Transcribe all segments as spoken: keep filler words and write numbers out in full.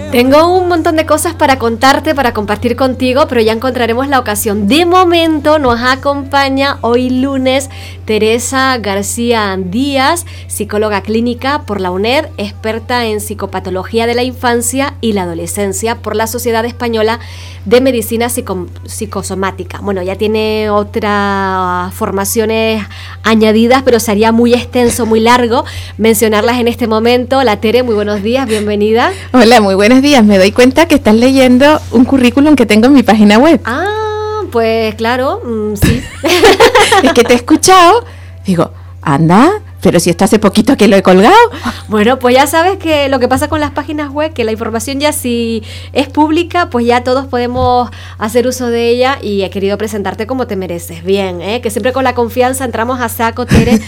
Tengo un montón de cosas para contarte, para compartir contigo, pero ya encontraremos la ocasión. De momento nos acompaña hoy lunes Teresa García Díaz, psicóloga clínica por la UNED, experta en psicopatología de la infancia y la adolescencia por la Sociedad Española de Medicina Psico- Psicosomática. Bueno, ya tiene otras formaciones añadidas, pero sería muy extenso, muy largo mencionarlas en este momento. La Tere, muy buenos días, bienvenida. Hola, muy buenos días. Me doy cuenta que estás leyendo un currículum que tengo en mi página web. Ah, pues claro, mmm, sí. Es que te he escuchado, digo, anda, pero si esto hace poquito que lo he colgado. Bueno, pues ya sabes que lo que pasa con las páginas web, que la información ya si es pública, pues ya todos podemos hacer uso de ella, y he querido presentarte como te mereces. Bien, ¿eh? Que siempre con la confianza entramos a saco, Tere,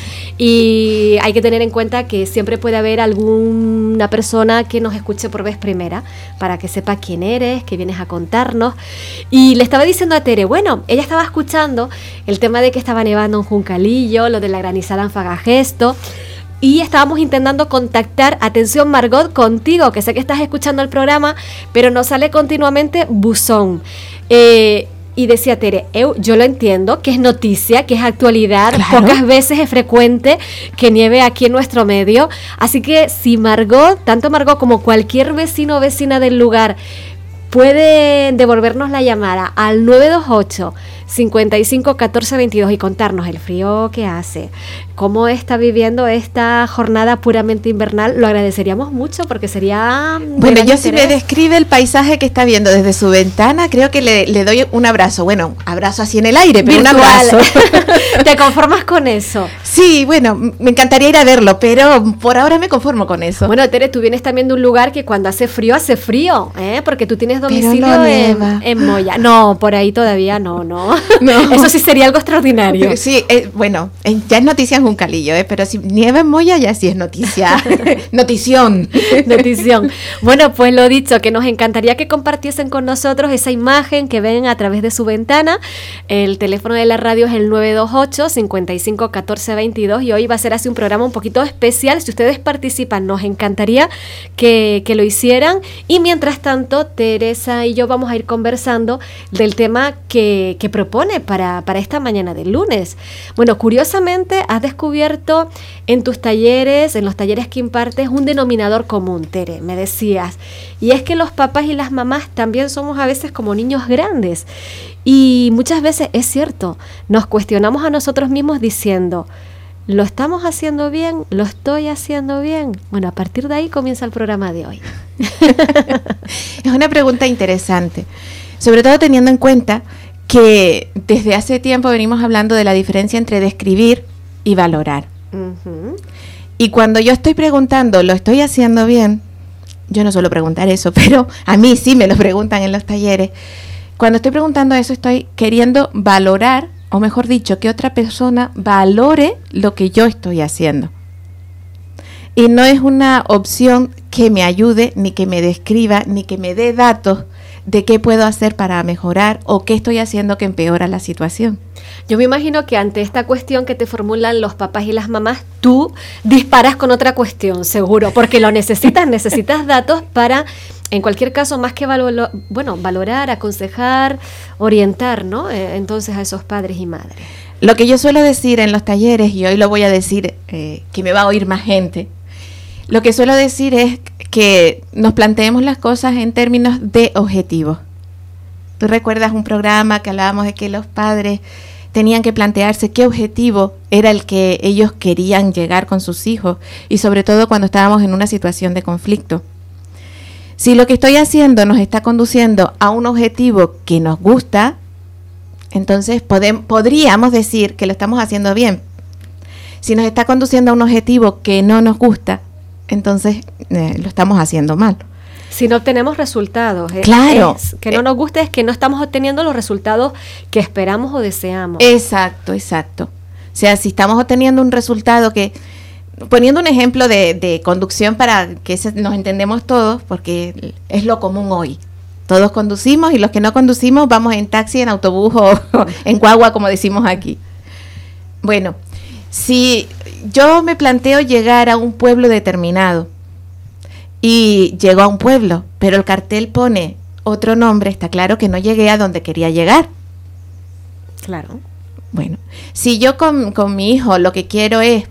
y hay que tener en cuenta que siempre puede haber alguna persona que nos escuche por vez primera, para que sepa quién eres, qué vienes a contarnos. Y le estaba diciendo a Tere, bueno, ella estaba escuchando el tema de que estaba nevando en Juncalillo, lo de la granizada en Fagagesto, y estábamos intentando contactar, atención Margot, contigo, que sé que estás escuchando el programa, pero nos sale continuamente buzón. Eh, y decía Tere, eu, yo lo entiendo, que es noticia, que es actualidad, claro. Pocas veces es frecuente que nieve aquí en nuestro medio, así que si Margot, tanto Margot como cualquier vecino o vecina del lugar, puede devolvernos la llamada al nueve dos ocho, cincuenta y cinco, catorce, veintidós y contarnos el frío que hace, cómo está viviendo esta jornada puramente invernal, lo agradeceríamos mucho porque sería... Bueno, yo si me describe el paisaje que está viendo desde su ventana, creo que le, le doy un abrazo, bueno, abrazo así en el aire, pero virtual. Un abrazo. ¿Te conformas con eso? Sí, bueno, me encantaría ir a verlo, pero por ahora me conformo con eso. Bueno, Tere, tú vienes también de un lugar que cuando hace frío, hace frío, ¿eh? Porque tú tienes domicilio no en, en Moya. No, por ahí todavía no, no. No. Eso sí sería algo extraordinario. Sí, eh, bueno, eh, ya es noticia en Juncalillo, eh, pero si nieva en Moya ya sí es noticia. Notición. Notición. Bueno, pues lo dicho, que nos encantaría que compartiesen con nosotros esa imagen que ven a través de su ventana. El teléfono de la radio es el nueve dos ocho, cincuenta y cinco, catorce, veintidós, y hoy va a ser así un programa un poquito especial. Si ustedes participan, nos encantaría que, que lo hicieran. Y mientras tanto, Teresa y yo vamos a ir conversando del tema que, que propone Para, para esta mañana del lunes. Bueno, curiosamente has descubierto en tus talleres, en los talleres que impartes, un denominador común, Tere, me decías, y es que los papás y las mamás también somos a veces como niños grandes, y muchas veces es cierto, nos cuestionamos a nosotros mismos diciendo, ¿lo estamos haciendo bien? ¿Lo estoy haciendo bien? Bueno, a partir de ahí comienza el programa de hoy. Es una pregunta interesante, sobre todo teniendo en cuenta que desde hace tiempo venimos hablando de la diferencia entre describir y valorar. Uh-huh. Y cuando yo estoy preguntando, ¿lo estoy haciendo bien? Yo no suelo preguntar eso, pero a mí sí me lo preguntan en los talleres. Cuando estoy preguntando eso, estoy queriendo valorar, o mejor dicho, que otra persona valore lo que yo estoy haciendo. Y no es una opción que me ayude, ni que me describa, ni que me dé datos de qué puedo hacer para mejorar o qué estoy haciendo que empeora la situación. Yo me imagino que ante esta cuestión que te formulan los papás y las mamás, tú disparas con otra cuestión, seguro, porque lo necesitas, necesitas datos para, en cualquier caso, más que valo- bueno, valorar, aconsejar, orientar, ¿no? Eh, entonces a esos padres y madres. Lo que yo suelo decir en los talleres, y hoy lo voy a decir, eh, que me va a oír más gente, lo que suelo decir es que nos planteemos las cosas en términos de objetivos. ¿Tú recuerdas un programa que hablábamos de que los padres tenían que plantearse qué objetivo era el que ellos querían llegar con sus hijos? Y sobre todo cuando estábamos en una situación de conflicto. Si lo que estoy haciendo nos está conduciendo a un objetivo que nos gusta, entonces podem- podríamos decir que lo estamos haciendo bien. Si nos está conduciendo a un objetivo que no nos gusta, entonces eh, lo estamos haciendo mal. Si no obtenemos resultados, ¿eh? Claro. Es, que no nos guste es que no estamos obteniendo los resultados que esperamos o deseamos. Exacto, exacto. O sea, si estamos obteniendo un resultado que, poniendo un ejemplo de, de conducción para que ese, nos entendemos todos, porque es lo común hoy. Todos conducimos y los que no conducimos vamos en taxi, en autobús o en guagua, como decimos aquí. Bueno, si yo me planteo llegar a un pueblo determinado y llego a un pueblo, pero el cartel pone otro nombre, está claro que no llegué a donde quería llegar. Claro. Bueno, si yo con, con mi hijo lo que quiero es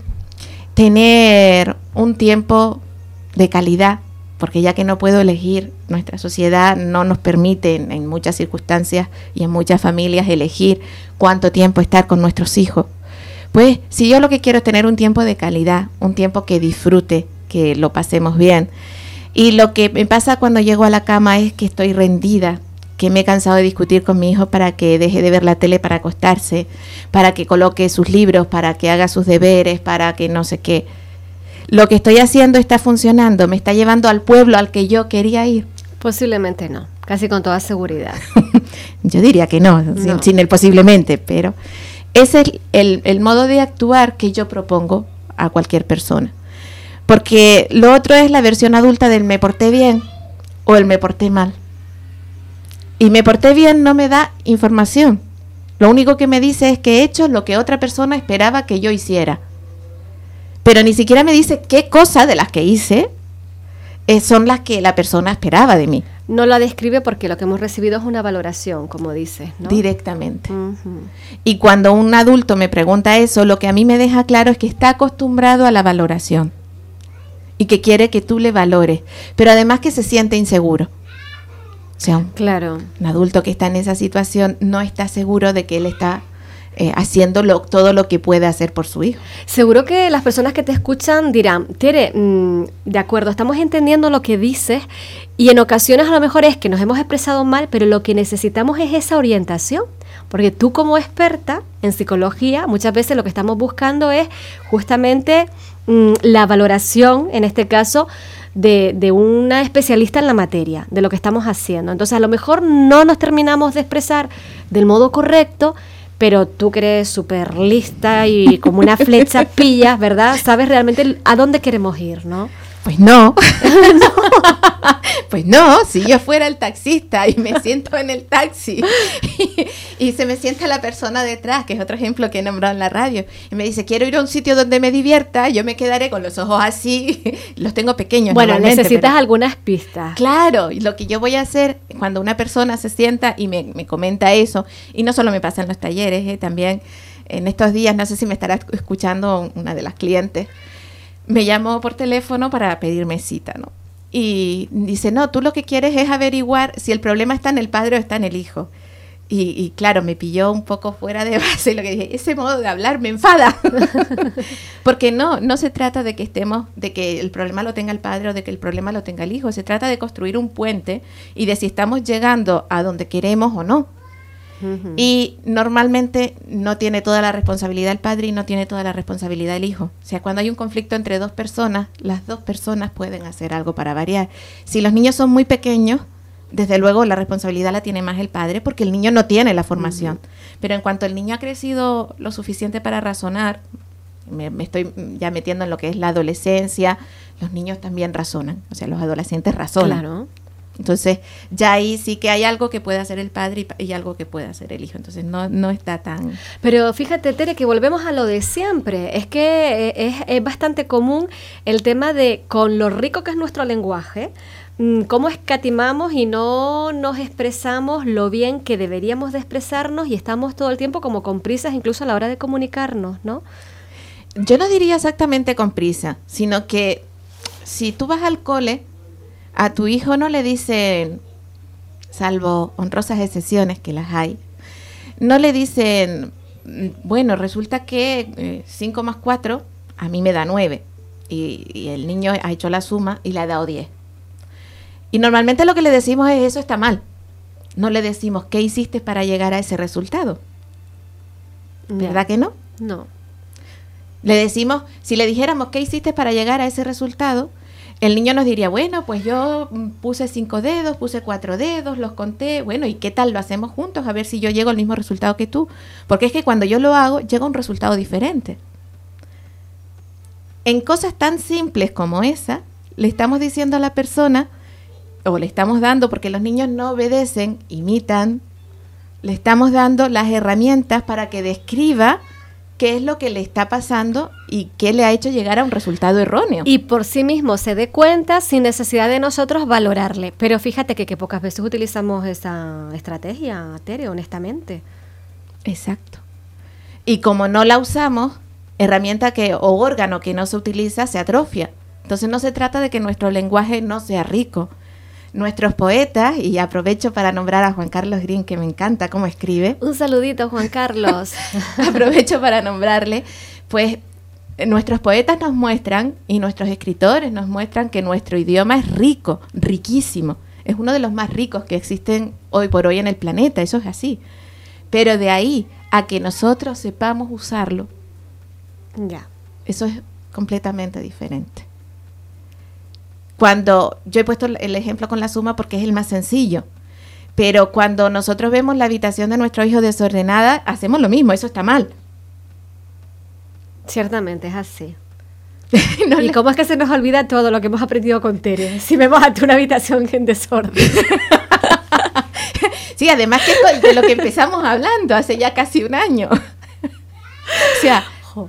tener un tiempo de calidad, porque ya que no puedo elegir, nuestra sociedad no nos permite en, en muchas circunstancias y en muchas familias elegir cuánto tiempo estar con nuestros hijos. Pues si yo lo que quiero es tener un tiempo de calidad, un tiempo que disfrute, que lo pasemos bien. Y lo que me pasa cuando llego a la cama es que estoy rendida, que me he cansado de discutir con mi hijo para que deje de ver la tele para acostarse, para que coloque sus libros, para que haga sus deberes, para que no sé qué. Lo que estoy haciendo está funcionando, me está llevando al pueblo al que yo quería ir. Posiblemente no, casi con toda seguridad. Yo diría que no, no. Sin, sin el posiblemente, pero ese es el, el, el modo de actuar que yo propongo a cualquier persona. Porque lo otro es la versión adulta del me porté bien o el me porté mal. Y me porté bien no me da información. Lo único que me dice es que he hecho lo que otra persona esperaba que yo hiciera. Pero ni siquiera me dice qué cosa de las que hice eh, son las que la persona esperaba de mí. No la describe porque lo que hemos recibido es una valoración, como dices, ¿no? Directamente. Uh-huh. Y cuando un adulto me pregunta eso, lo que a mí me deja claro es que está acostumbrado a la valoración y que quiere que tú le valores, pero además que se siente inseguro. O sea, un, claro. un adulto que está en esa situación no está seguro de que él está eh, haciendo lo, todo lo que puede hacer por su hijo. Seguro que las personas que te escuchan dirán, Tere, mmm, de acuerdo, estamos entendiendo lo que dices y en ocasiones a lo mejor es que nos hemos expresado mal, pero lo que necesitamos es esa orientación. Porque tú como experta en psicología, muchas veces lo que estamos buscando es justamente mmm, la valoración, en este caso, De, de una especialista en la materia, de lo que estamos haciendo. Entonces, a lo mejor no nos terminamos de expresar del modo correcto, pero tú que eres súper lista y como una flecha pillas, ¿verdad? Sabes realmente a dónde queremos ir, ¿no? Pues no. no. Pues no, si yo fuera el taxista y me siento en el taxi y, y se me sienta la persona detrás, que es otro ejemplo que he nombrado en la radio, y me dice, quiero ir a un sitio donde me divierta, yo me quedaré con los ojos así, los tengo pequeños. Bueno, necesitas pero, algunas pistas. Claro, y lo que yo voy a hacer cuando una persona se sienta y me, me comenta eso, y no solo me pasa en los talleres, eh, también en estos días, no sé si me estará escuchando una de las clientes, me llamó por teléfono para pedirme cita, ¿no? Y dice, no, tú lo que quieres es averiguar si el problema está en el padre o está en el hijo. Y, y claro, me pilló un poco fuera de base lo que dije, ese modo de hablar me enfada. Porque no, no se trata de que estemos, de que el problema lo tenga el padre o de que el problema lo tenga el hijo. Se trata de construir un puente y de si estamos llegando a donde queremos o no. Uh-huh. Y normalmente no tiene toda la responsabilidad el padre y no tiene toda la responsabilidad el hijo. O sea, cuando hay un conflicto entre dos personas, las dos personas pueden hacer algo para variar. Si los niños son muy pequeños, desde luego la responsabilidad la tiene más el padre porque el niño no tiene la formación. Uh-huh. Pero en cuanto el niño ha crecido lo suficiente para razonar, me, me estoy ya metiendo en lo que es la adolescencia, los niños también razonan, o sea, los adolescentes razonan. Claro. Entonces, ya ahí sí que hay algo que puede hacer el padre y, y algo que puede hacer el hijo. Entonces, no, no está tan... Pero fíjate, Tere, que volvemos a lo de siempre. Es que es, es bastante común el tema de, con lo rico que es nuestro lenguaje, cómo escatimamos y no nos expresamos lo bien que deberíamos de expresarnos y estamos todo el tiempo como con prisas, incluso a la hora de comunicarnos, ¿no? Yo no diría exactamente con prisa, sino que si tú vas al cole... A tu hijo no le dicen, salvo honrosas excepciones que las hay, no le dicen, bueno, resulta que cinco más cuatro a mí me da nueve y, y el niño ha hecho la suma y le ha dado diez. Y normalmente lo que le decimos es, eso está mal. No le decimos, ¿qué hiciste para llegar a ese resultado? ¿Verdad que no? No. Le decimos, si le dijéramos, ¿qué hiciste para llegar a ese resultado? El niño nos diría, bueno, pues yo puse cinco dedos, puse cuatro dedos, los conté, bueno, ¿y qué tal lo hacemos juntos? A ver si yo llego al mismo resultado que tú. Porque es que cuando yo lo hago, llega un resultado diferente. En cosas tan simples como esa, le estamos diciendo a la persona, o le estamos dando, porque los niños no obedecen, imitan, le estamos dando las herramientas para que describa qué es lo que le está pasando y qué le ha hecho llegar a un resultado erróneo. Y por sí mismo se dé cuenta sin necesidad de nosotros valorarle. Pero fíjate que, que pocas veces utilizamos esa estrategia, Tere, honestamente. Exacto. Y como no la usamos, herramienta que o órgano que no se utiliza se atrofia. Entonces no se trata de que nuestro lenguaje no sea rico. Nuestros poetas, y aprovecho para nombrar a Juan Carlos Green, que me encanta cómo escribe. Un saludito, Juan Carlos. Aprovecho para nombrarle, pues nuestros poetas nos muestran y nuestros escritores nos muestran que nuestro idioma es rico, riquísimo. Es uno de los más ricos que existen hoy por hoy en el planeta, eso es así. Pero de ahí a que nosotros sepamos usarlo, ya, eso es completamente diferente. Cuando yo he puesto el ejemplo con la suma porque es el más sencillo, pero cuando nosotros vemos la habitación de nuestro hijo desordenada, hacemos lo mismo, eso está mal. Ciertamente es así. No ¿Y le... cómo es que se nos olvida todo lo que hemos aprendido con Tere? Si vemos a una habitación en desorden. Sí, además que es de lo que empezamos hablando hace ya casi un año. O sea...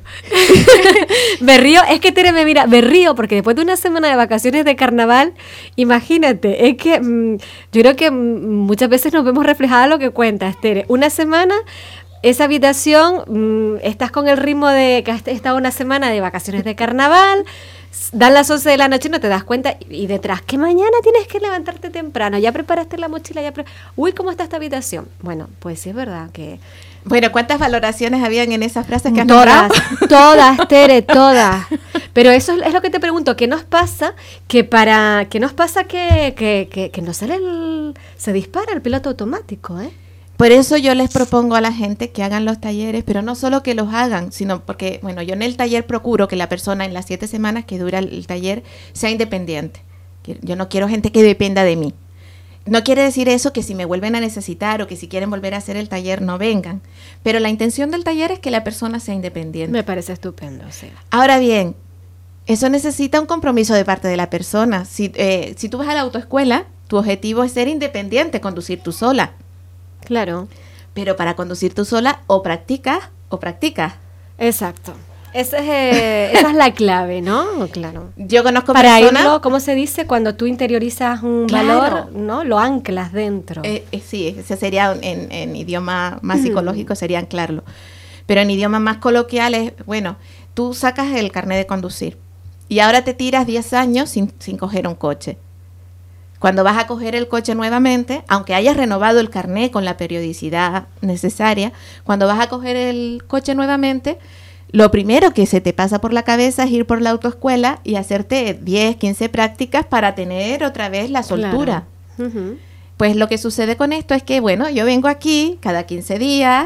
me río, es que Tere me mira, me río porque después de una semana de vacaciones de carnaval, imagínate, es que mmm, yo creo que mmm, muchas veces nos vemos reflejada lo que cuentas, Tere. Una semana, esa habitación, mmm, estás con el ritmo de que has estado una semana de vacaciones de carnaval, dan las once de la noche y no te das cuenta, y, y detrás, que mañana tienes que levantarte temprano, ya preparaste la mochila, ya pre uy, ¿cómo está esta habitación? Bueno, pues sí es verdad que... Bueno, ¿cuántas valoraciones habían en esas frases que has Todas, nombrado? todas, Tere, todas. Pero eso es lo que te pregunto, ¿qué nos pasa? Que para, ¿qué nos pasa que, que, que, que no sale el, se dispara el piloto automático, eh? Por eso yo les propongo a la gente que hagan los talleres, pero no solo que los hagan, sino porque, bueno, yo en el taller procuro que la persona en las siete semanas que dura el, el taller sea independiente. Yo no quiero gente que dependa de mí. No quiere decir eso que si me vuelven a necesitar o que si quieren volver a hacer el taller no vengan, pero la intención del taller es que la persona sea independiente. Me parece estupendo, sí. Ahora bien, eso necesita un compromiso de parte de la persona. Si, eh, si tú vas a la autoescuela, tu objetivo es ser independiente, conducir tú sola. Claro. Pero para conducir tú sola o practicas o practicas. Exacto. Esa es, eh, esa es la clave, ¿no? Claro. Yo conozco para personas... irlo, ¿cómo se dice? Cuando tú interiorizas un Claro. valor, ¿no? Lo anclas dentro. Eh, eh, sí, ese sería en, en idioma más psicológico, sería anclarlo. Pero en idioma más coloquial es, bueno, tú sacas el carnet de conducir y ahora te tiras diez años sin, sin coger un coche. Cuando vas a coger el coche nuevamente, aunque hayas renovado el carnet con la periodicidad necesaria, cuando vas a coger el coche nuevamente... Lo primero que se te pasa por la cabeza es ir por la autoescuela y hacerte diez, quince prácticas para tener otra vez la soltura. Claro. Uh-huh. Pues lo que sucede con esto es que, bueno, yo vengo aquí cada quince días,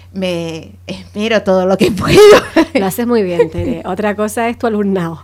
me esmero todo lo que puedo. Lo haces muy bien, Tere. Otra cosa es tu alumnado.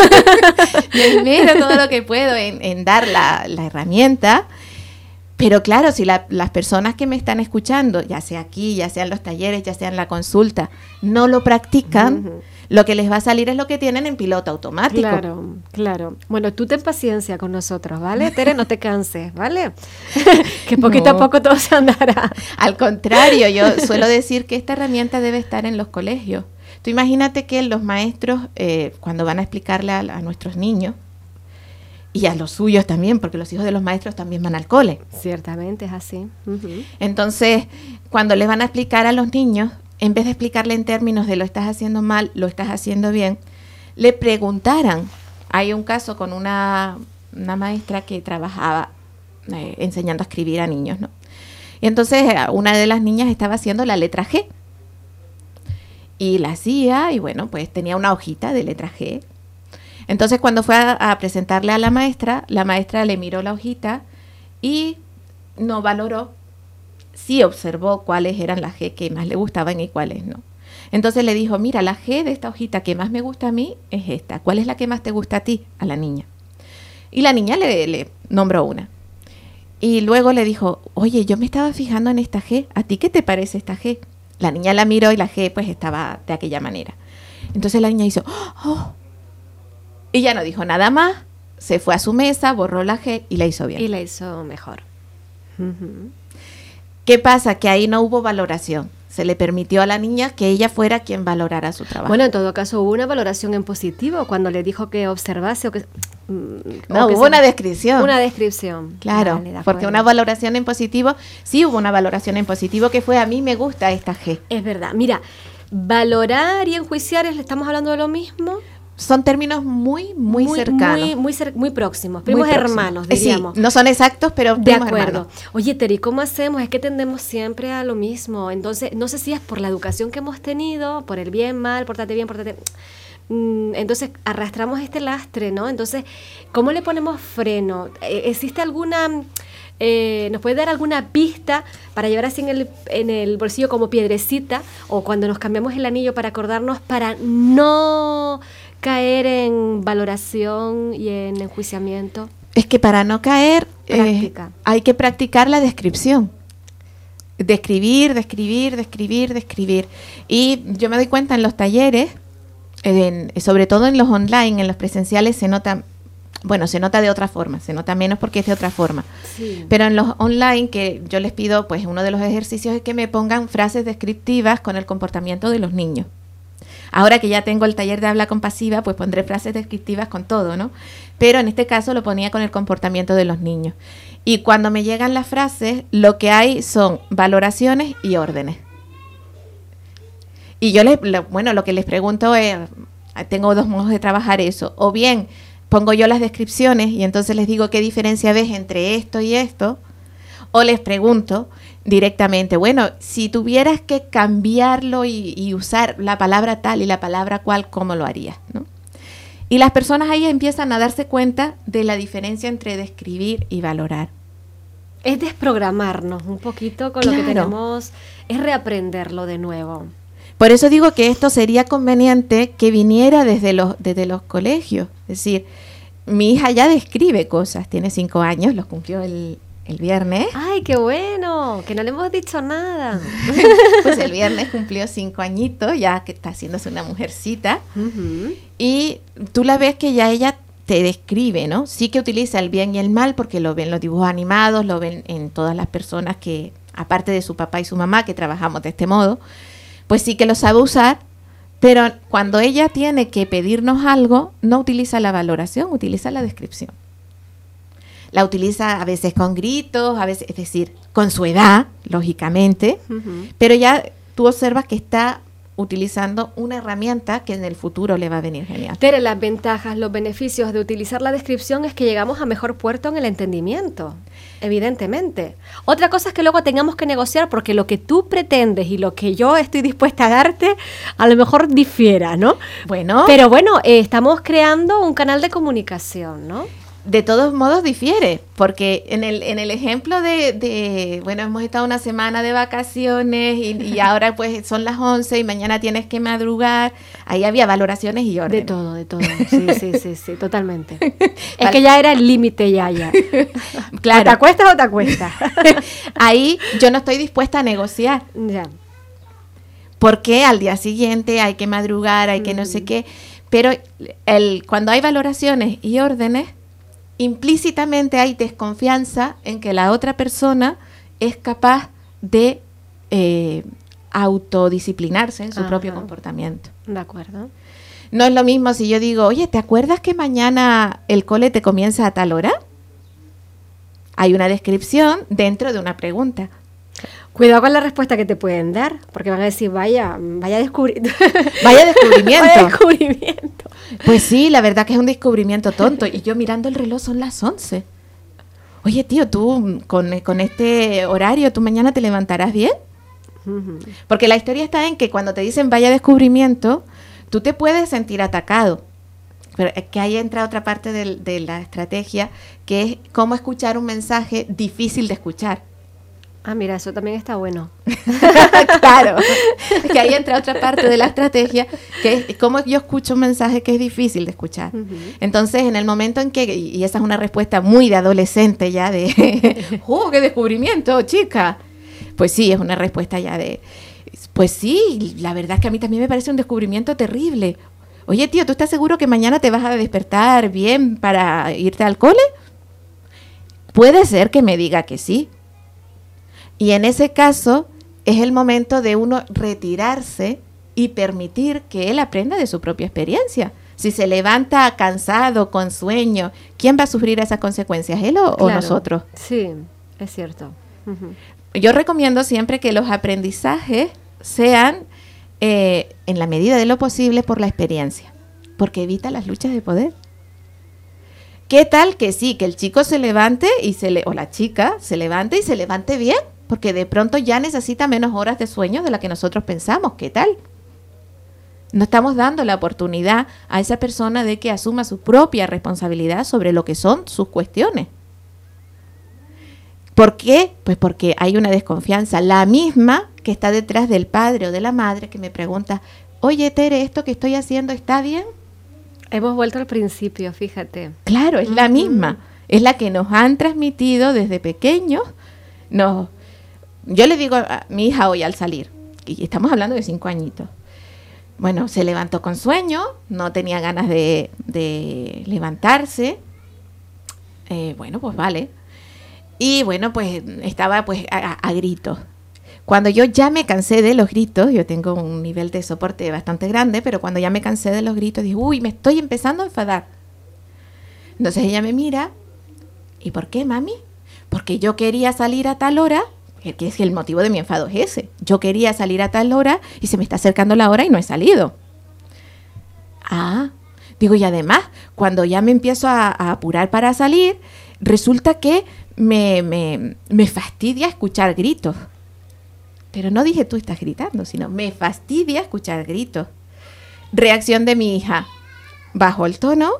Me esmero todo lo que puedo en, en dar la, la herramienta. Pero claro, si la, las personas que me están escuchando, ya sea aquí, ya sea en los talleres, ya sea en la consulta, no lo practican, uh-huh. lo que les va a salir es lo que tienen en piloto automático. Claro, claro. Bueno, tú ten paciencia con nosotros, ¿vale? Tere, no te canses, ¿vale? Que poquito no. a poco todo se andará. Al contrario, yo suelo decir que esta herramienta debe estar en los colegios. Tú imagínate que los maestros, eh, cuando van a explicarle a, a nuestros niños, y a los suyos también, porque los hijos de los maestros también van al cole. Ciertamente es así. Uh-huh. Entonces, cuando les van a explicar a los niños, en vez de explicarle en términos de lo estás haciendo mal, lo estás haciendo bien, le preguntaran. Hay un caso con una, una maestra que trabajaba eh, enseñando a escribir a niños, ¿no? Y entonces una de las niñas estaba haciendo la letra G. Y la hacía, y bueno, pues tenía una hojita de letra G. Entonces, cuando fue a, a presentarle a la maestra, la maestra le miró la hojita y no valoró, sí observó cuáles eran las G que más le gustaban y cuáles no. Entonces le dijo, mira, la G de esta hojita que más me gusta a mí es esta. ¿Cuál es la que más te gusta a ti? A la niña. Y la niña le, le nombró una. Y luego le dijo, oye, yo me estaba fijando en esta G. ¿A ti qué te parece esta G? La niña la miró y la G pues estaba de aquella manera. Entonces la niña hizo, oh, y ya no dijo nada más, se fue a su mesa, borró la G y la hizo bien. Y la hizo mejor. Uh-huh. ¿Qué pasa? Que ahí no hubo valoración. se le permitió a la niña que ella fuera quien valorara su trabajo. Bueno, en todo caso hubo una valoración en positivo cuando le dijo que observase o que... No, o que hubo se, una descripción. Una descripción. Claro, Vale, porque una valoración en positivo, sí hubo una valoración en positivo que fue a mí me gusta esta G. Es verdad. Mira, valorar y enjuiciar, ¿estamos hablando de lo mismo? Son términos muy, muy, muy cercanos. Muy, muy, cer muy próximos, primos muy próximos. hermanos, diríamos. Sí, no son exactos, pero de acuerdo. Hermanos. Oye, Teri, ¿cómo hacemos? Es que tendemos siempre a lo mismo. Entonces, no sé si es por la educación que hemos tenido, por el bien, mal, pórtate bien, pórtate... Entonces, arrastramos este lastre, ¿no? Entonces, ¿cómo le ponemos freno? ¿Existe alguna... Eh, ¿Nos puede dar alguna pista para llevar así en el, en el bolsillo como piedrecita o cuando nos cambiamos el anillo para acordarnos para no caer en valoración y en enjuiciamiento? Es que para no caer eh, hay que practicar la descripción. Describir, describir, describir, describir. Y yo me doy cuenta en los talleres, en, sobre todo en los online, en los presenciales se nota... Bueno, se nota de otra forma, se nota menos porque es de otra forma. Sí. Pero en los online, que yo les pido, pues uno de los ejercicios es que me pongan frases descriptivas con el comportamiento de los niños. Ahora que ya tengo el taller de habla compasiva, pues pondré frases descriptivas con todo, ¿no? Pero en este caso lo ponía con el comportamiento de los niños. Y cuando me llegan las frases, lo que hay son valoraciones y órdenes. Y yo les, lo, bueno, lo que les pregunto es, tengo dos modos de trabajar eso, o bien pongo yo las descripciones y entonces les digo qué diferencia ves entre esto y esto, o les pregunto directamente, bueno, si tuvieras que cambiarlo y, y usar la palabra tal y la palabra cual, ¿cómo lo harías? ¿No? Y las personas ahí empiezan a darse cuenta de la diferencia entre describir y valorar. Es desprogramarnos un poquito con claro. lo que tenemos, es reaprenderlo de nuevo. Por eso digo que esto sería conveniente que viniera desde los, desde los colegios. Es decir, mi hija ya describe cosas, tiene cinco años, los cumplió el, el viernes. ¡Ay, qué bueno! Que no le hemos dicho nada. Pues el viernes cumplió cinco añitos, ya que está haciéndose una mujercita. Uh-huh. Y tú la ves que ya ella te describe, ¿no? Sí que utiliza el bien y el mal porque lo ven en los dibujos animados, lo ven en todas las personas que, aparte de su papá y su mamá, que trabajamos de este modo, pues sí que lo sabe usar, pero cuando ella tiene que pedirnos algo, no utiliza la valoración, utiliza la descripción. La utiliza a veces con gritos, a veces, es decir, con su edad, lógicamente, uh-huh. pero ya tú observas que está utilizando una herramienta que en el futuro le va a venir genial. Tere, las ventajas, los beneficios de utilizar la descripción es que llegamos a mejor puerto en el entendimiento, evidentemente. Otra cosa es que luego tengamos que negociar porque lo que tú pretendes y lo que yo estoy dispuesta a darte a lo mejor difiera, ¿no? Bueno. Pero bueno, eh, estamos creando un canal de comunicación, ¿no? De todos modos difiere, porque en el en el ejemplo de, de bueno, hemos estado una semana de vacaciones y, y ahora pues son las once y mañana tienes que madrugar, ahí había valoraciones y órdenes. De todo, de todo, sí, sí, sí, sí, totalmente. Es vale. que ya era el límite ya, ya. Claro. O te acuestas o te acuestas. Ahí yo no estoy dispuesta a negociar. Ya. Porque al día siguiente hay que madrugar, hay que mm. no sé qué, pero el cuando hay valoraciones y órdenes, implícitamente hay desconfianza en que la otra persona es capaz de eh, autodisciplinarse en su Ajá. propio comportamiento. De acuerdo. No es lo mismo si yo digo, oye, ¿te acuerdas que mañana el cole te comienza a tal hora? Hay una descripción dentro de una pregunta. Cuidado con la respuesta que te pueden dar, porque van a decir, vaya, vaya, descubri vaya descubrimiento. Vaya descubrimiento. Pues sí, la verdad que es un descubrimiento tonto. Y yo mirando el reloj son las once. Oye, tío, tú con, con este horario, ¿tú mañana te levantarás bien? Uh-huh. Porque la historia está en que cuando te dicen vaya descubrimiento, tú te puedes sentir atacado. Pero es que ahí entra otra parte de, de la estrategia, que es cómo escuchar un mensaje difícil de escuchar. Ah, mira, eso también está bueno. Claro, es que ahí entra otra parte de la estrategia, que es cómo yo escucho un mensaje que es difícil de escuchar. Uh-huh. Entonces, en el momento en que, y esa es una respuesta muy de adolescente ya, de, ¡oh, qué descubrimiento, chica! Pues sí, es una respuesta ya de, pues sí, la verdad es que a mí también me parece un descubrimiento terrible. Oye, tío, ¿tú estás seguro que mañana te vas a despertar bien para irte al cole? Puede ser que me diga que sí. Y en ese caso, es el momento de uno retirarse y permitir que él aprenda de su propia experiencia. Si se levanta cansado, con sueño, ¿quién va a sufrir esas consecuencias? ¿Él o, claro. o nosotros? Sí, es cierto. Uh-huh. Yo recomiendo siempre que los aprendizajes sean, eh, en la medida de lo posible, por la experiencia, porque evita las luchas de poder. ¿Qué tal que sí, que el chico se levante y se le, o la chica se levante y se levante bien? Porque de pronto ya necesita menos horas de sueño de las que nosotros pensamos. ¿Qué tal? No estamos dando la oportunidad a esa persona de que asuma su propia responsabilidad sobre lo que son sus cuestiones. ¿Por qué? Pues porque hay una desconfianza, la misma que está detrás del padre o de la madre que me pregunta, oye, Tere, ¿esto que estoy haciendo está bien? Hemos vuelto al principio, fíjate. Claro, es uh-huh. la misma. Es la que nos han transmitido desde pequeños. Nos, yo le digo a mi hija hoy al salir, y estamos hablando de cinco añitos, bueno, se levantó con sueño, no tenía ganas de, de levantarse. Eh, bueno, pues vale. Y bueno, pues estaba pues a, a gritos. Cuando yo ya me cansé de los gritos, yo tengo un nivel de soporte bastante grande, pero cuando ya me cansé de los gritos, dije, uy, me estoy empezando a enfadar. Entonces ella me mira, ¿y por qué, mami? Porque yo quería salir a tal hora, que es el motivo de mi enfado es ese. Yo quería salir a tal hora y se me está acercando la hora y no he salido. Ah, digo, y además, cuando ya me empiezo a, a apurar para salir, resulta que me, me, me fastidia escuchar gritos. Pero no dije tú estás gritando, sino me fastidia escuchar gritos. Reacción de mi hija, bajó el tono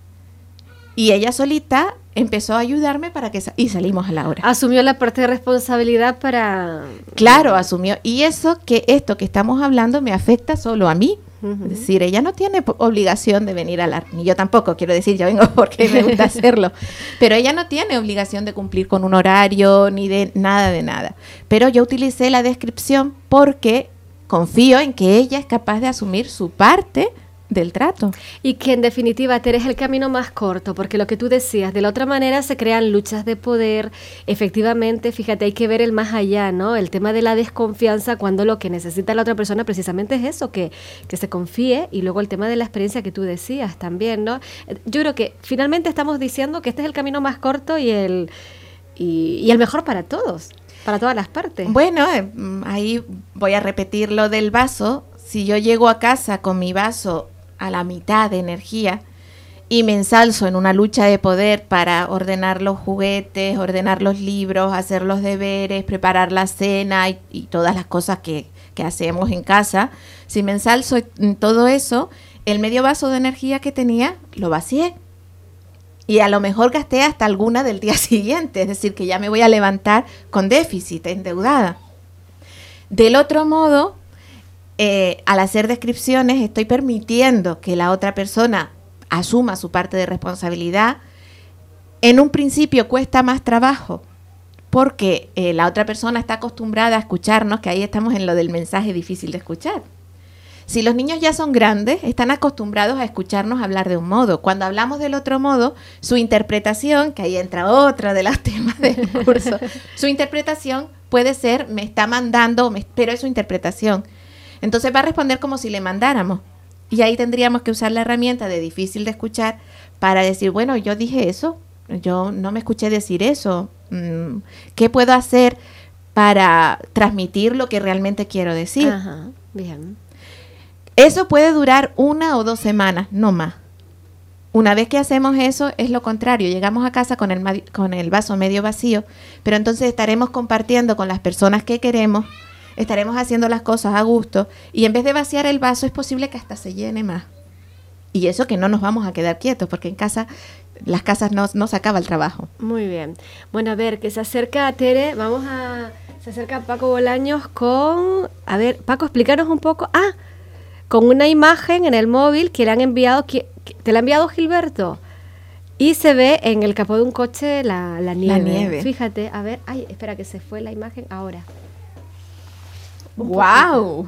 y ella solita empezó a ayudarme para que sa- y salimos a la hora. Asumió la parte de responsabilidad para... Claro, asumió. Y eso que esto que estamos hablando me afecta solo a mí. Uh-huh. Es decir, ella no tiene po- obligación de venir a la... Ni yo tampoco, quiero decir, yo vengo porque me gusta hacerlo. Pero ella no tiene obligación de cumplir con un horario ni de nada de nada. Pero yo utilicé la descripción porque confío en que ella es capaz de asumir su parte del trato. Y que en definitiva, Tere, es el camino más corto, porque lo que tú decías, de la otra manera se crean luchas de poder. Efectivamente, fíjate, hay que ver el más allá, ¿no? El tema de la desconfianza, cuando lo que necesita la otra persona precisamente es eso, que, que se confíe, y luego el tema de la experiencia que tú decías también, ¿no? Yo creo que finalmente estamos diciendo que este es el camino más corto y el, y, y el mejor para todos, para todas las partes. Bueno, eh, ahí voy a repetir lo del vaso. Si yo llego a casa con mi vaso a la mitad de energía y me ensalzo en una lucha de poder para ordenar los juguetes, ordenar los libros, hacer los deberes, preparar la cena y, y todas las cosas que, que hacemos en casa, si me ensalzo en todo eso, el medio vaso de energía que tenía lo vacié y a lo mejor gasté hasta alguna del día siguiente, es decir, que ya me voy a levantar con déficit, endeudada. Del otro modo, Eh, al hacer descripciones estoy permitiendo que la otra persona asuma su parte de responsabilidad. En un principio cuesta más trabajo porque eh, la otra persona está acostumbrada a escucharnos, que ahí estamos en lo del mensaje difícil de escuchar. Si los niños ya son grandes, están acostumbrados a escucharnos hablar de un modo. Cuando hablamos del otro modo, su interpretación, que ahí entra otra de los temas del curso, su interpretación puede ser, me está mandando, me, pero es su interpretación. Entonces va a responder como si le mandáramos. Y ahí tendríamos que usar la herramienta de difícil de escuchar para decir, bueno, yo dije eso, yo no me escuché decir eso. ¿Qué puedo hacer para transmitir lo que realmente quiero decir? Ajá, bien. Eso puede durar una o dos semanas, no más. Una vez que hacemos eso, es lo contrario. Llegamos a casa con el, con el vaso medio vacío, pero entonces estaremos compartiendo con las personas que queremos, estaremos haciendo las cosas a gusto y en vez de vaciar el vaso es posible que hasta se llene más. Y eso que no nos vamos a quedar quietos porque en casa, las casas no, no se acaba el trabajo. Muy bien. Bueno, a ver, que se acerca a Tere, vamos a... Se acerca Paco Bolaños con... A ver, Paco, explícanos un poco. Ah, con una imagen en el móvil que le han enviado... Que, que, ¿te la ha enviado Gilberto? Y se ve en el capó de un coche la, la nieve. La nieve. Fíjate, a ver... Ay, espera, que se fue la imagen ahora. ¡Wow!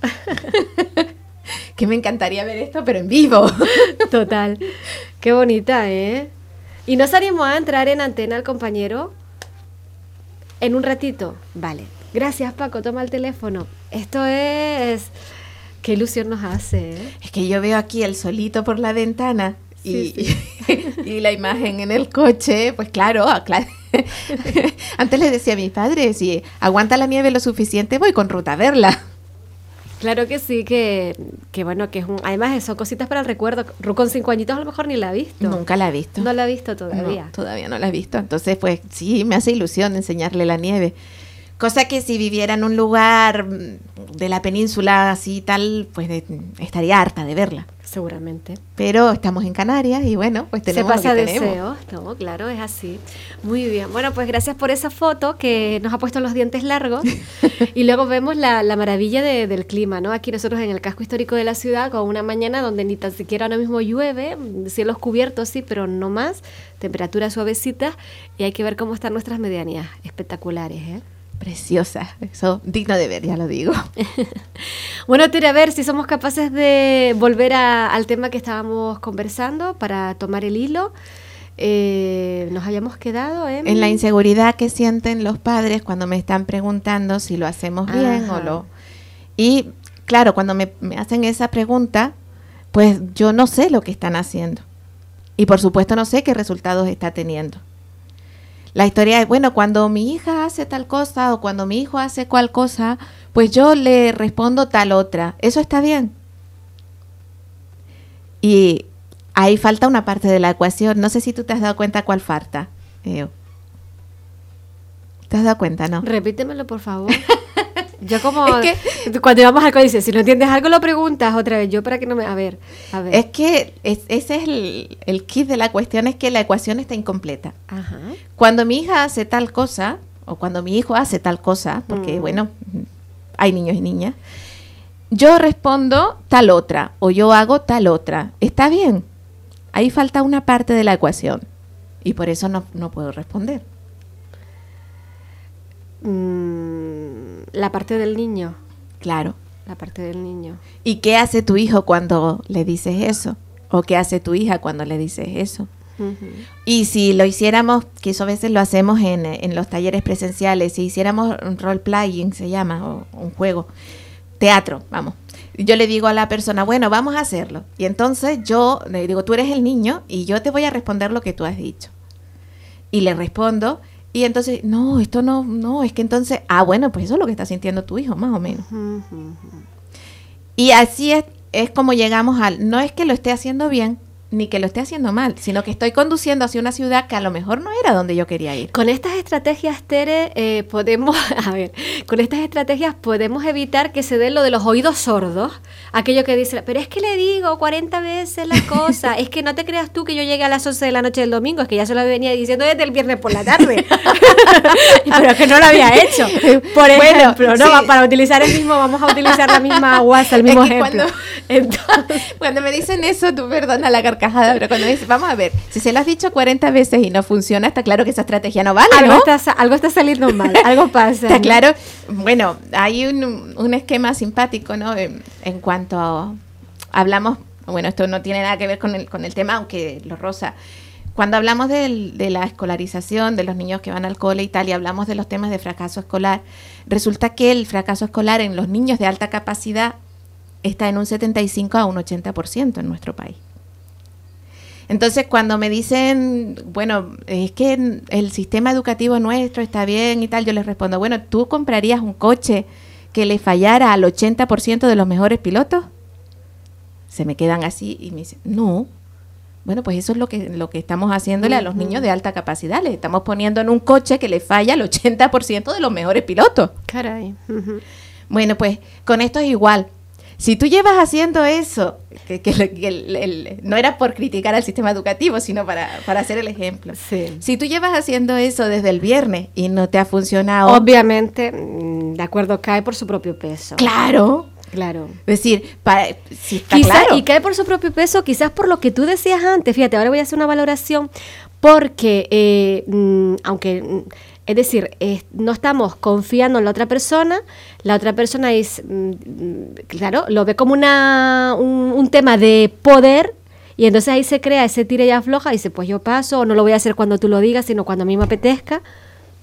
Que me encantaría ver esto, pero en vivo. Total. Qué bonita, ¿eh? ¿Y no salimos a entrar en antena al compañero? En un ratito. Vale. Gracias, Paco, toma el teléfono. Esto es... Qué ilusión nos hace, ¿eh? Es que yo veo aquí el solito por la ventana y, sí, sí. y, y la imagen en el coche, pues claro, claro. Antes le decía a mis padres, si aguanta la nieve lo suficiente, voy con Ruth a verla. Claro que sí, que, que bueno, que es un... Además, son cositas para el recuerdo. Ruth con cinco añitos a lo mejor ni la ha visto. Nunca la ha visto. No la ha visto todavía. No, todavía no la ha visto. Entonces, pues sí, me hace ilusión enseñarle la nieve. Cosa que si viviera en un lugar de la península así tal, pues de, estaría harta de verla. Seguramente. Pero estamos en Canarias y bueno, pues tenemos Se pasa lo que deseos, tenemos. no, claro, es así. Muy bien. Bueno, pues gracias por esa foto que nos ha puesto los dientes largos. Y luego vemos la, la maravilla de, del clima, ¿no? Aquí nosotros en el casco histórico de la ciudad, con una mañana donde ni tan siquiera ahora mismo llueve, cielos cubiertos, sí, pero no más, temperaturas suavecitas, y hay que ver cómo están nuestras medianías. Espectaculares, ¿eh? Preciosa, eso digno de ver, ya lo digo. Bueno, Tere, a ver si somos capaces de volver a, al tema que estábamos conversando para tomar el hilo. Eh, nos habíamos quedado en... En la inseguridad que sienten los padres cuando me están preguntando si lo hacemos bien. Ajá. o lo... Y claro, cuando me, me hacen esa pregunta, pues yo no sé lo que están haciendo. Y por supuesto no sé qué resultados está teniendo. La historia es, bueno, cuando mi hija hace tal cosa o cuando mi hijo hace cual cosa, pues yo le respondo tal otra. ¿Eso está bien? Y ahí falta una parte de la ecuación. No sé si tú te has dado cuenta cuál falta. Eh, ¿Te has dado cuenta, no? Repítemelo, por favor. Yo como... Es que, cuando íbamos al códice, si no entiendes algo lo preguntas otra vez. Yo para que no me... A ver, a ver. Es que es, ese es el, el kit de la cuestión, es que la ecuación está incompleta. Ajá. Cuando mi hija hace tal cosa, o cuando mi hijo hace tal cosa, porque mm. bueno, hay niños y niñas, yo respondo tal otra, o yo hago tal otra. ¿Está bien? Ahí falta una parte de la ecuación. Y por eso no, no puedo responder. Mm, la parte del niño. Claro. La parte del niño. ¿Y qué hace tu hijo cuando le dices eso? ¿O qué hace tu hija cuando le dices eso? Uh-huh. Y si lo hiciéramos, que eso a veces lo hacemos en, en los talleres presenciales, si hiciéramos un role-playing, se llama, o un juego, teatro, vamos. Yo le digo a la persona, bueno, vamos a hacerlo. Y entonces yo le digo, tú eres el niño y yo te voy a responder lo que tú has dicho. Y le respondo... Y entonces, no, esto no, no, es que entonces, ah, bueno, pues eso es lo que está sintiendo tu hijo, más o menos. Uh-huh, uh-huh. Y así es, es como llegamos al, no es que lo esté haciendo bien, ni que lo esté haciendo mal, sino que estoy conduciendo hacia una ciudad que a lo mejor no era donde yo quería ir. Con estas estrategias, Tere, eh, podemos, a ver, con estas estrategias podemos evitar que se dé lo de los oídos sordos, aquello que dice, pero es que le digo cuarenta veces la cosa, es que no te creas tú que yo llegué a las once de la noche del domingo, es que ya se lo venía diciendo desde el viernes por la tarde, pero es que no lo había hecho. Por ejemplo, bueno, no, sí. Para utilizar el mismo, vamos a utilizar la misma guasa, el mismo es que ejemplo. Cuando, Entonces, cuando me dicen eso, tú perdona la carcajada. Pero cuando dices, vamos a ver, si se lo has dicho cuarenta veces y no funciona, está claro que esa estrategia no vale, algo ¿no? Está, algo está saliendo mal, algo pasa. Está claro. Bueno, hay un, un esquema simpático, ¿no? En, en cuanto a, hablamos, bueno, esto no tiene nada que ver con el, con el tema, aunque lo roza. Cuando hablamos del, de la escolarización, de los niños que van al cole y tal, y hablamos de los temas de fracaso escolar, resulta que el fracaso escolar en los niños de alta capacidad está en un setenta y cinco a un ochenta por ciento en nuestro país. Entonces, cuando me dicen, bueno, es que el sistema educativo nuestro está bien y tal, yo les respondo, bueno, ¿tú comprarías un coche que le fallara al ochenta por ciento de los mejores pilotos? Se me quedan así y me dicen, no. Bueno, pues eso es lo que, lo que estamos haciéndole uh-huh. a los niños de alta capacidad. Les estamos poniendo en un coche que le falla al ochenta por ciento de los mejores pilotos. Caray. Uh-huh. Bueno, pues con esto es igual. Si tú llevas haciendo eso, que, que, que el, el, no era por criticar al sistema educativo, sino para, para hacer el ejemplo. Sí. Si tú llevas haciendo eso desde el viernes y no te ha funcionado... Obviamente, de acuerdo, cae por su propio peso. Claro. Claro. Es decir, para, si está Quizá, claro. Y cae por su propio peso, quizás por lo que tú decías antes. Fíjate, ahora voy a hacer una valoración porque, eh, mm, aunque... Es decir, eh, no estamos confiando en la otra persona, la otra persona es, mm, claro, lo ve como una, un, un tema de poder y entonces ahí se crea ese tira y afloja y dice, pues yo paso o no lo voy a hacer cuando tú lo digas, sino cuando a mí me apetezca.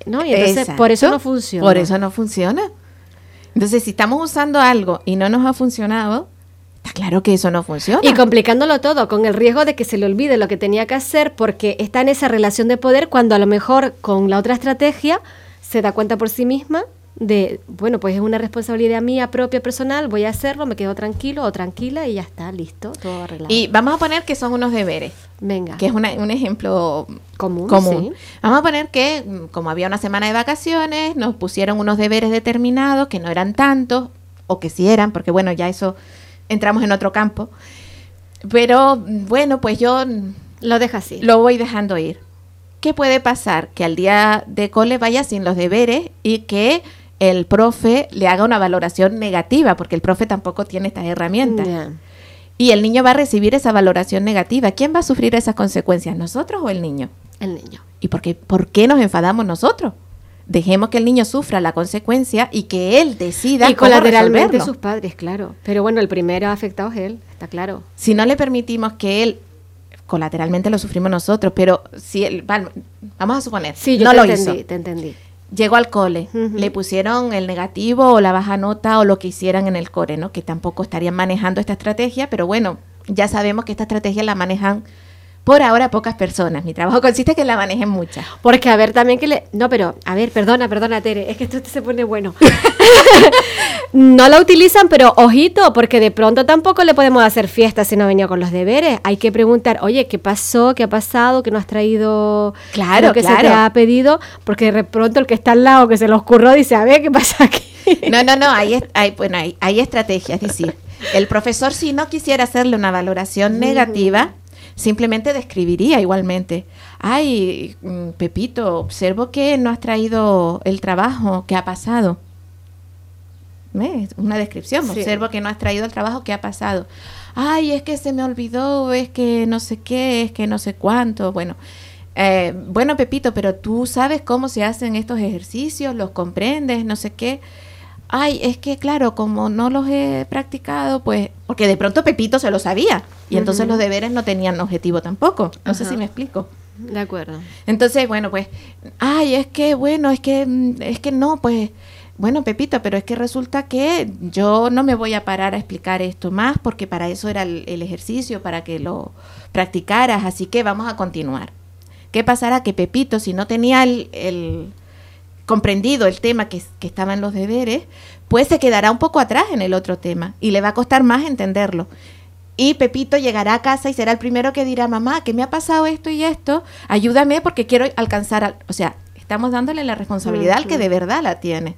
¿no? Y entonces Exacto. por eso no funciona. Por eso no funciona. Entonces, si estamos usando algo y no nos ha funcionado, está claro que eso no funciona. Y complicándolo todo, con el riesgo de que se le olvide lo que tenía que hacer, porque está en esa relación de poder cuando a lo mejor con la otra estrategia se da cuenta por sí misma de, bueno, pues es una responsabilidad mía propia, personal, voy a hacerlo, me quedo tranquilo o tranquila y ya está, listo, todo arreglado. Y vamos a poner que son unos deberes. Venga. Que es una, un ejemplo común. común. Sí. Vamos a poner que, como había una semana de vacaciones, nos pusieron unos deberes determinados, que no eran tantos, o que sí eran, porque bueno, ya eso entramos en otro campo. Pero bueno, pues yo lo dejo así. Lo voy dejando ir. ¿Qué puede pasar? Que al día de cole vaya sin los deberes y que el profe le haga una valoración negativa, porque el profe tampoco tiene estas herramientas. Yeah. Y el niño va a recibir esa valoración negativa. ¿Quién va a sufrir esas consecuencias? ¿Nosotros o el niño? El niño. ¿Y por qué, por qué nos enfadamos nosotros? Dejemos que el niño sufra la consecuencia y que él decida y cómo colateralmente resolverlo. sus padres, claro. Pero bueno, el primero afectado es él, está claro. Si no le permitimos que él, colateralmente lo sufrimos nosotros, pero si él, vamos a suponer, sí, yo no te lo entendí, hizo. te entendí. Llegó al cole, Uh-huh. le pusieron el negativo o la baja nota o lo que hicieran en el core, ¿no? Que tampoco estarían manejando esta estrategia, pero bueno, ya sabemos que esta estrategia la manejan por ahora pocas personas. Mi trabajo consiste en que la manejen muchas. Porque a ver, también que le... No, pero, a ver, perdona, perdona, Tere, es que esto se pone bueno. No la utilizan, pero ojito, porque de pronto tampoco le podemos hacer fiesta si no ha venido con los deberes. Hay que preguntar, oye, ¿qué pasó? ¿Qué ha pasado? ¿Qué no has traído Claro, lo que claro. se te ha pedido? Porque de pronto el que está al lado, que se le ocurrió, dice, a ver, ¿qué pasa aquí? No, no, no, hay, hay, bueno, hay, hay estrategias, es decir, el profesor si no quisiera hacerle una valoración negativa, simplemente describiría igualmente, ay, mm, Pepito, observo que no has traído el trabajo, ¿qué ha pasado? ¿Ves? Una descripción, Sí. observo que no has traído el trabajo, ¿qué ha pasado? Ay, es que se me olvidó, es que no sé qué, es que no sé cuánto, bueno. Eh, bueno, Pepito, pero tú sabes cómo se hacen estos ejercicios, los comprendes, no sé qué. Ay, es que claro, como no los he practicado, pues, porque de pronto Pepito se lo sabía y Uh-huh. entonces los deberes no tenían objetivo tampoco. No sé Ajá. si me explico. De acuerdo. Entonces, bueno, pues, ay, es que, bueno, es que, mm, es que no, pues, bueno, Pepito, pero es que resulta que yo no me voy a parar a explicar esto más porque para eso era el, el ejercicio, para que lo practicaras, así que vamos a continuar. ¿Qué pasará? Que Pepito, si no tenía el, el comprendido el tema que, que estaba en los deberes, pues se quedará un poco atrás en el otro tema y le va a costar más entenderlo. Y Pepito llegará a casa y será el primero que dirá, mamá, que me ha pasado esto y esto, ayúdame porque quiero alcanzar, al... o sea, estamos dándole la responsabilidad uh-huh. al que de verdad la tiene.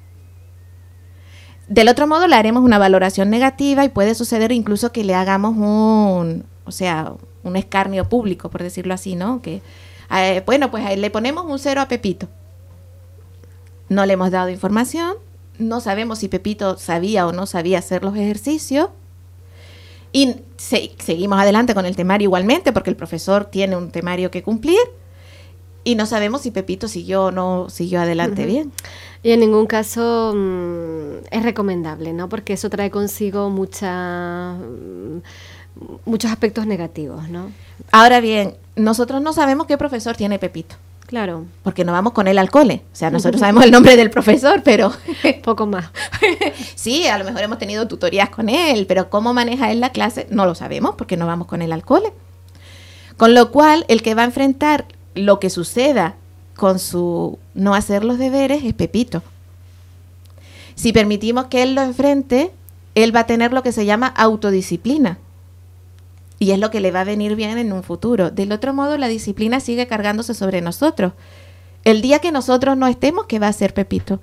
Del otro modo le haremos una valoración negativa y puede suceder incluso que le hagamos un, o sea, un escarnio público, por decirlo así, ¿no? Que, eh, bueno, pues le ponemos un cero a Pepito. No le hemos dado información, no sabemos si Pepito sabía o no sabía hacer los ejercicios y se, seguimos adelante con el temario igualmente porque el profesor tiene un temario que cumplir y no sabemos si Pepito siguió o no siguió adelante uh-huh. bien. Y en ningún caso mmm, es recomendable, ¿no? Porque eso trae consigo mucha, mmm, muchos aspectos negativos, ¿no? Ahora bien, nosotros no sabemos qué profesor tiene Pepito. Claro. Porque no vamos con él al cole. O sea, nosotros sabemos el nombre del profesor, pero... poco más. Sí, a lo mejor hemos tenido tutorías con él, pero cómo maneja él la clase no lo sabemos porque no vamos con él al cole. Con lo cual, el que va a enfrentar lo que suceda con su no hacer los deberes es Pepito. Si permitimos que él lo enfrente, él va a tener lo que se llama autodisciplina. Y es lo que le va a venir bien en un futuro. Del otro modo, la disciplina sigue cargándose sobre nosotros. El día que nosotros no estemos, ¿qué va a hacer Pepito?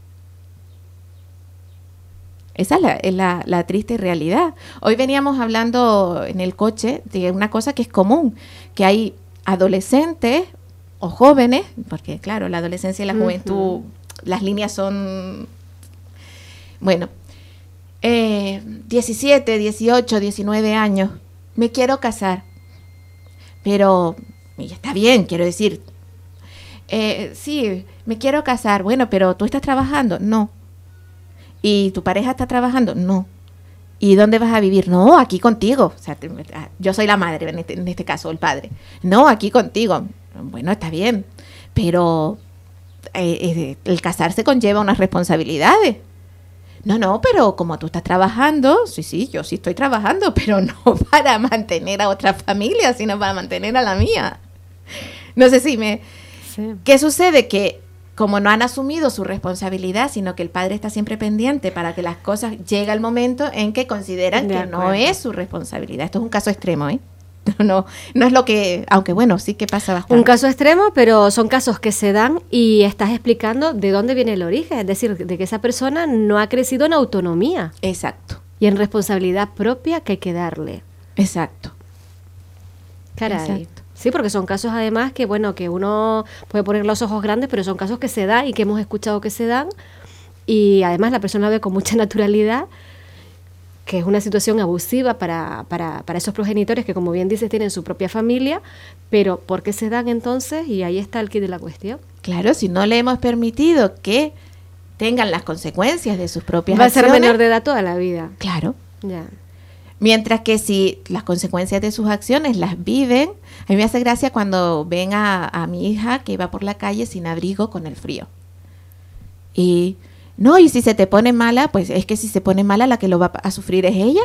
Esa es la, es la, la triste realidad. Hoy veníamos hablando en el coche de una cosa que es común, que hay adolescentes o jóvenes, porque claro, la adolescencia y la juventud, uh-huh. las líneas son, bueno, eh, diecisiete, dieciocho, diecinueve años, me quiero casar, pero y está bien, quiero decir, eh, sí, me quiero casar, bueno, pero ¿tú estás trabajando? No. ¿Y tu pareja está trabajando? No. ¿Y dónde vas a vivir? No, aquí contigo. O sea, te, yo soy la madre, en este, en este caso, el padre. No, aquí contigo. Bueno, está bien, pero eh, eh, el casarse conlleva unas responsabilidades. No, no, pero como tú estás trabajando, sí, sí, yo sí estoy trabajando, pero no para mantener a otra familia, sino para mantener a la mía. No sé si me... Sí. ¿Qué sucede? Que como no han asumido su responsabilidad, sino que el padre está siempre pendiente para que las cosas llegue el momento en que consideran que no es su responsabilidad. Esto es un caso extremo, ¿eh? No, no es lo que, aunque bueno, sí que pasa bastante. Un caso extremo, pero son casos que se dan y estás explicando de dónde viene el origen, es decir, de que esa persona no ha crecido en autonomía. Exacto. Y en responsabilidad propia que hay que darle. Exacto. Caray. Exacto. Sí, porque son casos además que, bueno, que uno puede poner los ojos grandes, pero son casos que se dan y que hemos escuchado que se dan. Y además la persona ve con mucha naturalidad que es una situación abusiva para, para, para esos progenitores que, como bien dices, tienen su propia familia, pero ¿por qué se dan entonces? Y ahí está el quid de la cuestión. Claro, si no le hemos permitido que tengan las consecuencias de sus propias Va acciones. Va a ser menor de edad toda la vida. Claro. Ya. Mientras que si las consecuencias de sus acciones las viven, a mí me hace gracia cuando ven a, a mi hija que va por la calle sin abrigo con el frío. Y no, y si se te pone mala, pues es que si se pone mala la que lo va a sufrir es ella.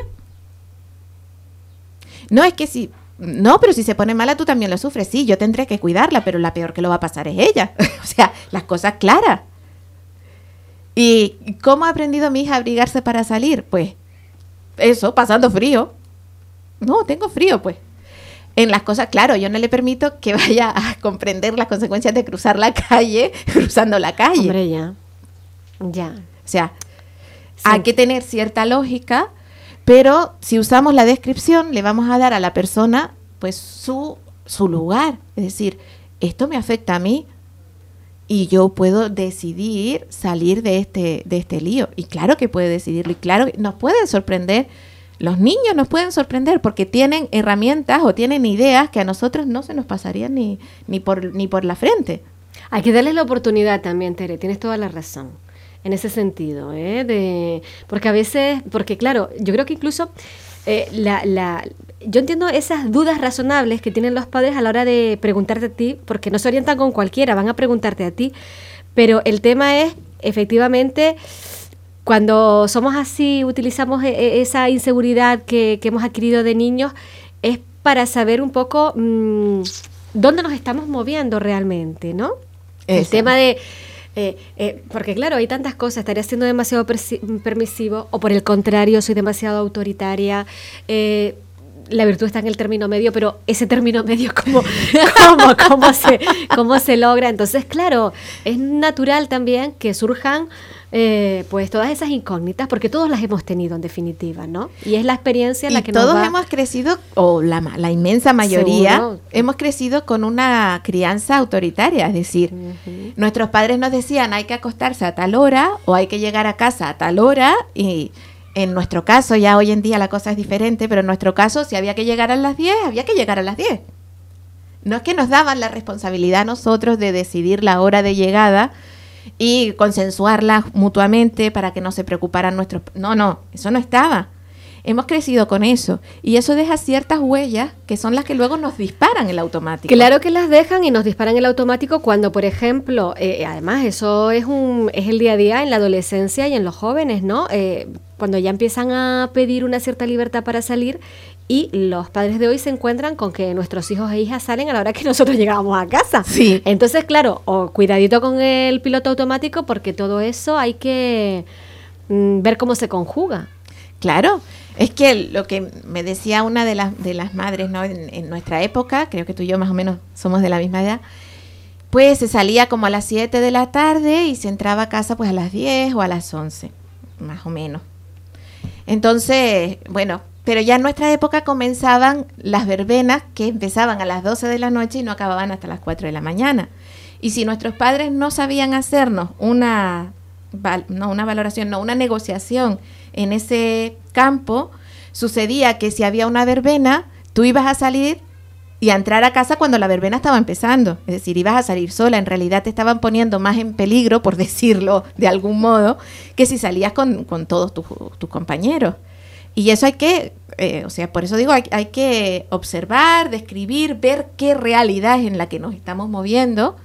No, es que si, no, pero si se pone mala tú también lo sufres. Sí, yo tendré que cuidarla, pero la peor que lo va a pasar es ella. O sea, las cosas claras. ¿Y cómo ha aprendido mi hija a abrigarse para salir? Pues eso, pasando frío. No, tengo frío, pues. En las cosas, claro, yo no le permito que vaya a comprender las consecuencias de cruzar la calle, cruzando la calle. Hombre, ya. Ya. O sea, sí, hay que tener cierta lógica, pero si usamos la descripción, le vamos a dar a la persona, pues, su, su lugar. Es decir, esto me afecta a mí y yo puedo decidir salir de este, de este lío. Y claro que puede decidirlo, y claro que nos pueden sorprender. Los niños nos pueden sorprender porque tienen herramientas o tienen ideas que a nosotros no se nos pasarían ni, ni, por, ni por la frente. Hay que darles la oportunidad también, Tere, tienes toda la razón en ese sentido, ¿eh? De, porque a veces, porque claro, yo creo que incluso eh, la, la, yo entiendo esas dudas razonables que tienen los padres a la hora de preguntarte a ti, porque no se orientan con cualquiera, van a preguntarte a ti, pero el tema es, efectivamente, cuando somos así, utilizamos esa inseguridad que, que hemos adquirido de niños, es para saber un poco mmm, dónde nos estamos moviendo realmente, ¿no? Eso. El tema de... Eh, eh, porque claro, hay tantas cosas, estaría siendo demasiado permisivo o por el contrario, soy demasiado autoritaria. Eh, la virtud está en el término medio, pero ese término medio, ¿cómo, cómo, cómo, se, cómo se logra? Entonces, claro, es natural también que surjan eh, pues todas esas incógnitas, porque todos las hemos tenido en definitiva, ¿no? Y es la experiencia en la que nos va... todos hemos crecido, o la, la inmensa mayoría, ¿seguro? Hemos crecido con una crianza autoritaria, es decir, uh-huh. nuestros padres nos decían hay que acostarse a tal hora o hay que llegar a casa a tal hora, y en nuestro caso, ya hoy en día la cosa es diferente, pero en nuestro caso, si había que llegar a las diez, había que llegar a las diez. No es que nos daban la responsabilidad a nosotros de decidir la hora de llegada y consensuarla mutuamente para que no se preocuparan nuestros... No, no, eso no estaba. Hemos crecido con eso y eso deja ciertas huellas que son las que luego nos disparan el automático. Claro que las dejan y nos disparan el automático cuando, por ejemplo, eh, además eso es un es el día a día en la adolescencia y en los jóvenes, ¿no? Eh, cuando ya empiezan a pedir una cierta libertad para salir y los padres de hoy se encuentran con que nuestros hijos e hijas salen a la hora que nosotros llegábamos a casa. Sí. Entonces, claro, o cuidadito con el piloto automático porque todo eso hay que mm, ver cómo se conjuga. Claro, es que lo que me decía una de las de las madres, ¿no? En, en nuestra época, creo que tú y yo más o menos somos de la misma edad, pues se salía como a las siete de la tarde y se entraba a casa pues a las diez o a las once, más o menos. Entonces, bueno, pero ya en nuestra época comenzaban las verbenas que empezaban a las doce de la noche y no acababan hasta las cuatro de la mañana. Y si nuestros padres no sabían hacernos una, no una valoración, no una negociación en ese campo, sucedía que si había una verbena, tú ibas a salir y a entrar a casa cuando la verbena estaba empezando. Es decir, ibas a salir sola. En realidad te estaban poniendo más en peligro, por decirlo de algún modo, que si salías con, con todos tus, tus compañeros. Y eso hay que, eh, o sea, por eso digo, hay, hay que observar, describir, ver qué realidad es en la que nos estamos moviendo.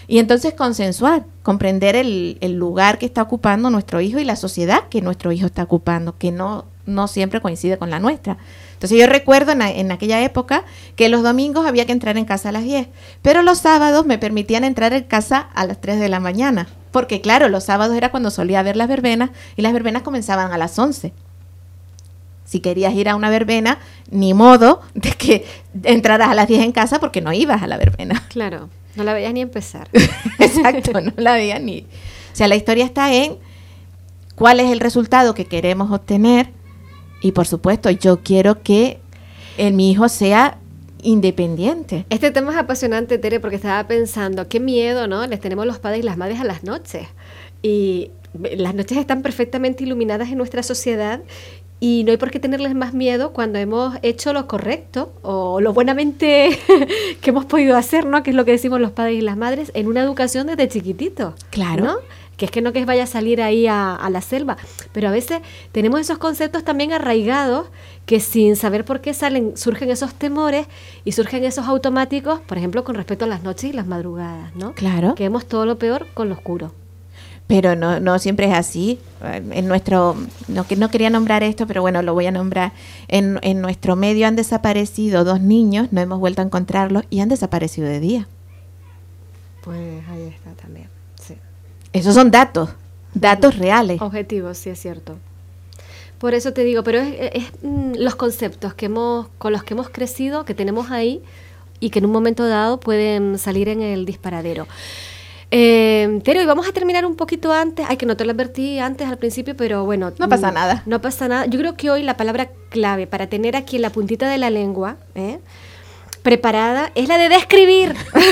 Y entonces consensuar, comprender el, el lugar que está ocupando nuestro hijo y la sociedad que nuestro hijo está ocupando, que no, no siempre coincide con la nuestra. Entonces yo recuerdo en, en aquella época que los domingos había que entrar en casa a las diez, pero los sábados me permitían entrar en casa a las tres de la mañana, porque claro, los sábados era cuando solía ver las verbenas y las verbenas comenzaban a las once. Si querías ir a una verbena, ni modo de que entraras a las diez en casa porque no ibas a la verbena. Claro, no la veías ni empezar. Exacto, no la veías ni... O sea, la historia está en cuál es el resultado que queremos obtener y, por supuesto, yo quiero que el, mi hijo sea independiente. Este tema es apasionante, Tere, porque estaba pensando, qué miedo, ¿no? Les tenemos los padres y las madres a las noches. Y las noches están perfectamente iluminadas en nuestra sociedad. Y no hay por qué tenerles más miedo cuando hemos hecho lo correcto o lo buenamente que hemos podido hacer, ¿no? Que es lo que decimos los padres y las madres en una educación desde chiquitito. Claro. ¿No? Que es que no que vaya a salir ahí a, a la selva. Pero a veces tenemos esos conceptos también arraigados que sin saber por qué salen, surgen esos temores y surgen esos automáticos, por ejemplo, con respecto a las noches y las madrugadas, ¿no? Claro. Que vemos todo lo peor con lo oscuro. Pero no, no siempre es así. En nuestro, no, que no quería nombrar esto, pero bueno, lo voy a nombrar. En, en nuestro medio han desaparecido dos niños, no hemos vuelto a encontrarlos y han desaparecido de día. Pues ahí está también, sí. Esos son datos, datos reales. Objetivos, sí es cierto. Por eso te digo, pero es, es, es mm, los conceptos que hemos, con los que hemos crecido, que tenemos ahí y que en un momento dado pueden salir en el disparadero. Eh, Tere, hoy vamos a terminar un poquito antes. Ay, que no te lo advertí antes al principio, pero bueno. No pasa nada. No pasa nada. Yo creo que hoy la palabra clave para tener aquí en la puntita de la lengua, ¿eh? preparada, es la de describir.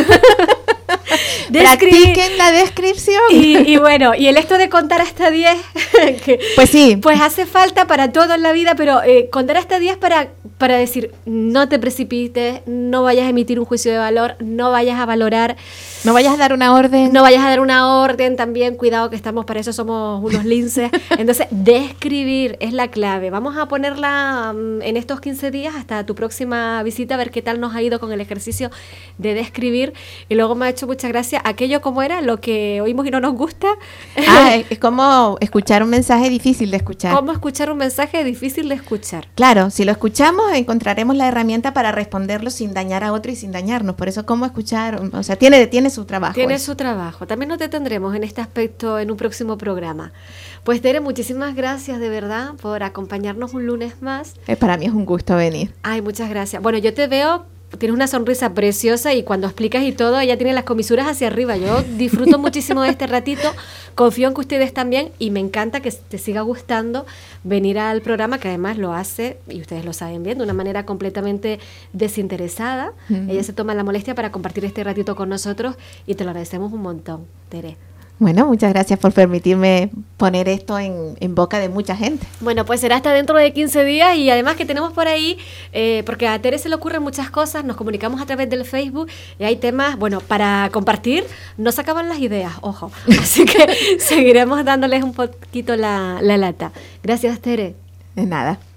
Practiquen la descripción. Y, y bueno, y el esto de contar hasta diez, que, pues sí. Pues hace falta para todo en la vida, pero eh, contar hasta diez para, para decir, no te precipites, no vayas a emitir un juicio de valor, no vayas a valorar. No vayas a dar una orden. No vayas a dar una orden también, cuidado que estamos, para eso somos unos linces. Entonces, describir es la clave. Vamos a ponerla um, en estos quince días hasta tu próxima visita, a ver qué tal nos ha ido con el ejercicio de describir. Y luego me ha hecho mucha gracia aquello como era, lo que oímos y no nos gusta. Ah, es como escuchar un mensaje difícil de escuchar. Cómo escuchar un mensaje difícil de escuchar. Claro, si lo escuchamos encontraremos la herramienta para responderlo sin dañar a otro y sin dañarnos. Por eso, cómo escuchar, o sea, tiene, tiene su trabajo. Tiene eso. su trabajo. También nos detendremos en este aspecto en un próximo programa. Pues Tere, muchísimas gracias de verdad por acompañarnos un lunes más. Eh, para mí es un gusto venir. Ay, muchas gracias. Bueno, yo te veo, tienes una sonrisa preciosa y cuando explicas y todo, ella tiene las comisuras hacia arriba. Yo disfruto muchísimo de este ratito, confío en que ustedes también y me encanta que te siga gustando venir al programa, que además lo hace, y ustedes lo saben bien, de una manera completamente desinteresada. Uh-huh. Ella se toma la molestia para compartir este ratito con nosotros y te lo agradecemos un montón, Tere. Bueno, muchas gracias por permitirme poner esto en, en boca de mucha gente. Bueno, pues será hasta dentro de quince días y además que tenemos por ahí, eh, porque a Tere se le ocurren muchas cosas, nos comunicamos a través del Facebook y hay temas, bueno, para compartir, no se acaban las ideas, ojo. Así que seguiremos dándoles un poquito la, la lata. Gracias, Tere. De nada.